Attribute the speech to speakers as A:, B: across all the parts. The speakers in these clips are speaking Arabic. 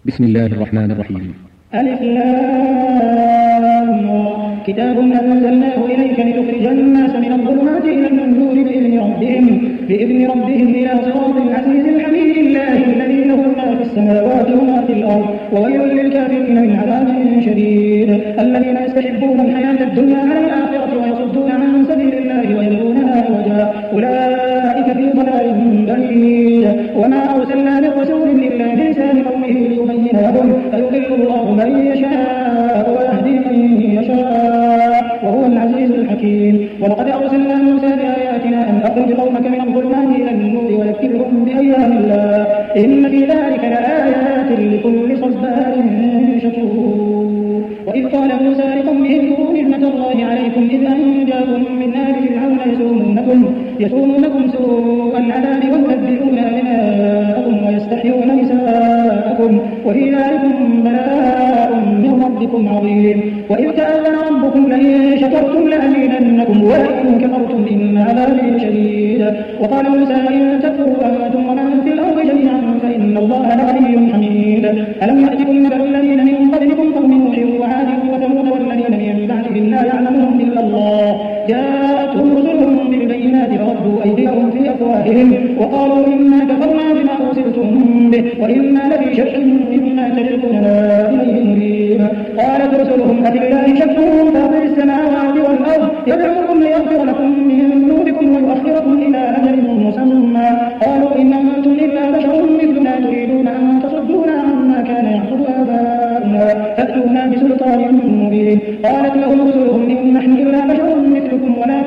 A: بسم الله الرحمن الرحيم.
B: ألف لام كتاب أنزلناه إليك لتخرج الناس من الظلمات إلى النور بإذن ربهم إلى صراط العزيز الحميد الله الذي له ما في السماوات وما في الأرض وويل للكافرين من عذاب شديد الذين يستحبون الحياة الدنيا على الآخرة ويصدون عن سبيل الله ويبغونها عوجا أولئك في ضلال بعيد وما أرسلنا من رسول إلا بلسان قومه ليبين لهم فيضل الله من يشاء ويهدي من يشاء وهو العزيز الحكيم ولقد أرسلنا موسى بآياتنا أن أخرج قومك من الظلمات إلى النور وذكرهم بأيام الله إن في ذلك لآيات لكل صبار شكور وإذ قال موسى لقومه اذكروا نعمة الله عليكم إذ أنجاكم من آل فرعون يسومونكم سوء العذاب ويذبحون أبناءكم ويستحيون نساءكم وفي ذلكم بلاء من ربكم عظيم وإذ تأذن ربكم لئن شكرتم لأزيدنكم ولئن كفرتم إن عذابي شديد وقال موسى إن تكفروا أنتم ومن في الأرض جميعا فإن الله لغني حميد ألم يأتكم مثل الذين من قبلكم قوم نوح وعاد وثمود والذين من بعدهم لا يعلمهم إلا الله جاءتهم رسلهم بالبينات فردوا أيديهم في أفواههم وقالوا إنا كفرنا بما أرسلتم به وإنا لفي شك مما تدعوننا إليه مريب قالت رسلهم أفي الله شك فاطر السماوات والأرض يدعوكم ليغفر لكم من ذنوبكم ويؤخركم إلى أجل مسمى قالوا إن أنتم إلا بشر مثلنا تريدون أن تصدونا عما كان يعبد آباؤنا فأتونا بسلطان مبين قالت لهم رسلهم إن نحن إلا بشر مثلكم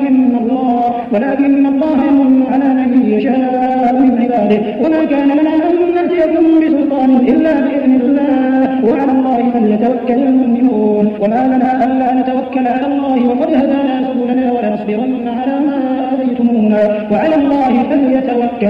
B: ولكن الله يمن على من يشاء من عباده وما كان لنا أن نأتيكم بسلطان إلا بإذن الله وعلى الله فليتوكل المؤمنون وما لنا ألا نتوكل على الله وقد هدانا سبلنا ولنصبرن على ما آذيتمونا وعلى الله فليتوكل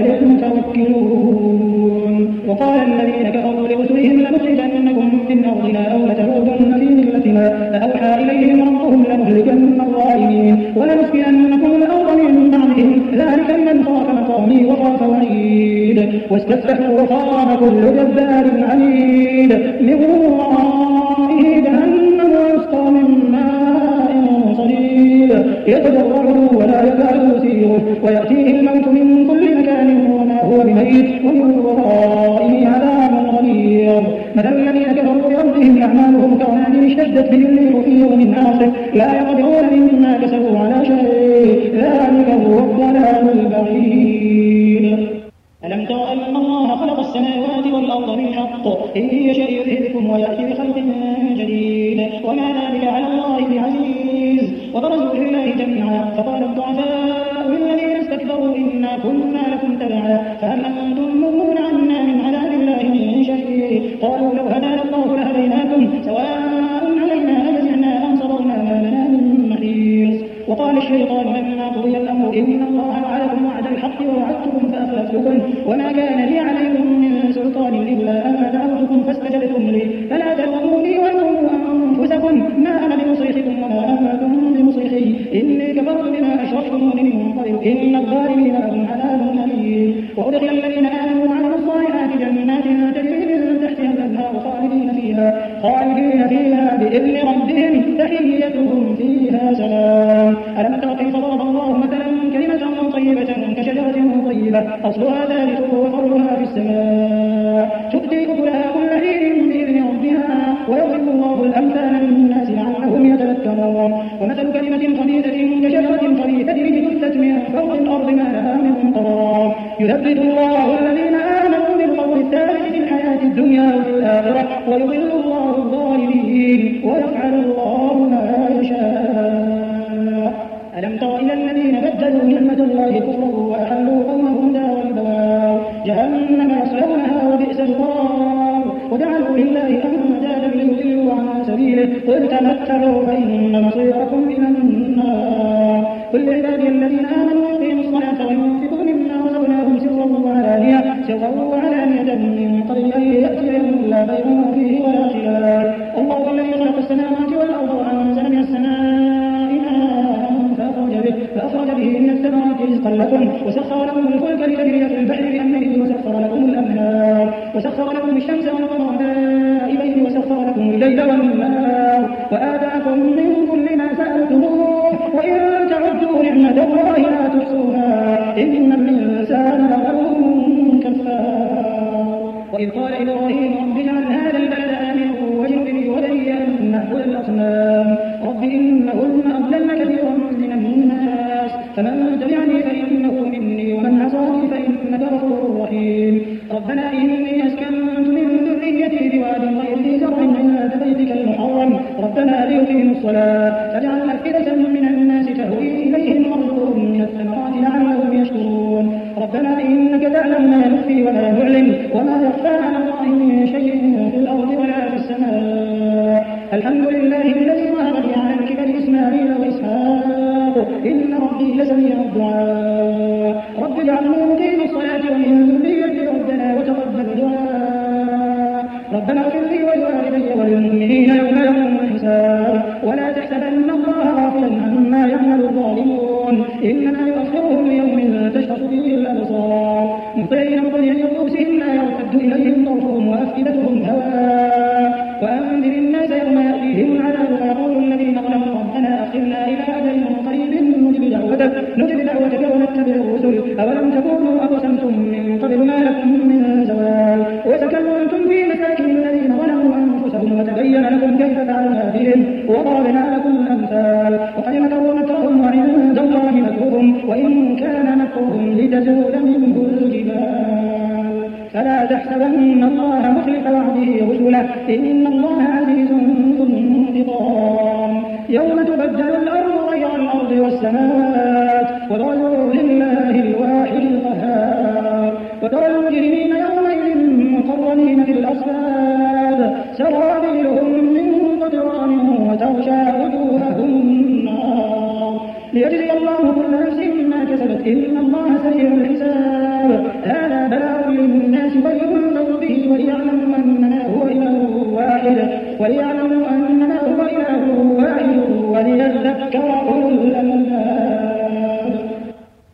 B: المتوكلون وقال الذين كفروا لرسلهم لنخرجنكم من أرضنا أو لتعودن في ملتنا فأوحى إليهم ربهم لنهلكن الظالمين ولنسكننكم الأرض من بعدهم ذلك لمن خاف مقامي وخاف وعيد واستفتحوا وخاب كل جبار عنيد من ورائه جهنم ويسقى من ماء صديد يتجرعه ولا يكاد يسيره ويأتيه الموت من كل مكان وما هو بميت ومن ورائه عذاب غليظ مثل الذين كفروا بربهم أعمالهم كرماد اشتدت به الريح في يوم عاصف لا يقدرون مما كسبوا على شيء ذلك هو الضلال البعيد ألم تر أن الله خلق السماوات والأرض بالحق إن يشاء يذهبكم ويأتي بخلق جديد وما ذلك على الله بعزيز وبرزوا لله جميعا فقال الضعفاء للذين استكبروا إنا كنا لكم تبعا فهل أنتم مغنون عنا من عذاب الله من شيء قالوا لو هدانا الله لهديناكم سواء علينا أجزعنا أم صبرنا ما لنا من محيص وقال الشيطان لما قضي الأمر إن الله وعدكم وعد الحق ووعدتكم فأخلفتكم وما كان لي عليكم من سلطان إلا أن دعوتكم فاستجبتم لي فلا تلوموني ولوموا أنفسكم ما أنا بمصرخكم وما أنتم بمصرخي إني كفرت بما أشركتموني من قبل إن الظالمين لهم عذاب أليم وأدخل الذين آمنوا وعملوا الصالحات جنات تجري من تحتها الأنهار خالدين فيها بإذن ربهم تحيتهم فيها سلام ألم تر كيف ضرب الله مثلا كلمة طيبة كشجرة طيبة أصلها ثابت وفرعها في السماء تؤتي أكلها كل حين بإذن ربها ويضرب الله الأمثال للناس لعلهم يتذكرون ومثل كلمة خبيثة كشجرة خبيثة اجتثت من فوق الأرض ما لها من قرار يثبت الله الذين آمنوا بالقول الثابت في الحياة الدنيا وفي الآخرة ويضل الله الظالمين ويفعل الله ما يشاء ألم تر إلى الذين بدلوا نعمة الله كفرا وأحلوا قومهم دار البوار جهنم يصلونها وبئس القرار وجعلوا لله أندادا ليضلوا عن سبيله قل تمتعوا فإن مصيركم إلى النار قل لعبادي الذين آمنوا يقيموا الصلاة وينفقوا مما رزقناهم سرا وعلانية من قبل أن يأتي يوم لا بيع فيه ولا خلال الله الذي خلق السماوات والأرض وأنزل من السماء ماء فأخرج به من الثمرات رزقا لكم وسخر لكم الفلك لتجري في البحر بأمره وسخر لكم الأنهار وسخر لكم الشمس والقمر الليل والنهار وآتاكم من كل ما سألتموه وإن تعدوا نعمة الله لا تحصوها إن الإنسان لظلوم كفار. وإذ قال إبراهيم رب اجعل هذا البلد آمنا واجنبني وبني أن نعبد الأصنام رب إنهن أضللن كثيرا من الناس فمن تبعني فإنه مني ومن عصاني فإنك غفور رحيم. ربنا إني أسكنت من ذريتي بواد غير ذي زرع عند بيتك المحرم ربنا ليقيموا الصلاة فاجعل أفئدة من الناس تهوي إليهم وارزقهم من الثمرات لعلهم يشكرون. ربنا إنك تعلم ما نخفي وما نعلن وما يخفى على الله من شيء في الأرض ولا في السماء. الحمد لله الذي وهب لي على الكبر إسماعيل وإسحاق إن ربي لسميع الدعاء. رب اجعلني مقيم الصلاة ومن ذريتي ربنا وتقبل دعاء. ربنا اغفر لي ولوالدي وللمؤمنين يوم يقوم الحساب ولا تحسبن الله غافلا عما يعمل الظالمون إنما يؤخرهم ليوم تشخص فيه الأبصار مهطعين مقنعي رؤوسهم لا يرتد إليهم طرفهم وأفئدتهم هواء. وأنذر الناس يوم يأتيهم العذاب فيقول الذين ظلموا ربنا أخرنا إلى أجل قريب نجب دعوتك ونتبع الرسل أولم تكونوا أقسمتم من قبل ما لكم من زوال وتكلمتم في مساكن الذين ظلموا أنفسهم وتبين لكم كيف فعلنا بهم وضربنا لكم الأمثال وقد مكروا مكرهم وعند الله مكرهم وإن كان مكرهم لتزول منه الجبال فلا تحسبن الله مخلف وعده رسله إن الله عزيز ذو انتقام. يوم تبدل الأرض غير الأرض والسماوات وبرزوا لله الواحد القهار وترى المجرمين يومئذ مقرنين في الأصفاد سرابيلهم من قطران وتغشى وجوههم النار ليجزي الله كل نفس ما كسبت إن الله سريع الحساب. هذا بلاغ للناس ولينذروا به وليعلموا أنما هو إله واحد وليذكر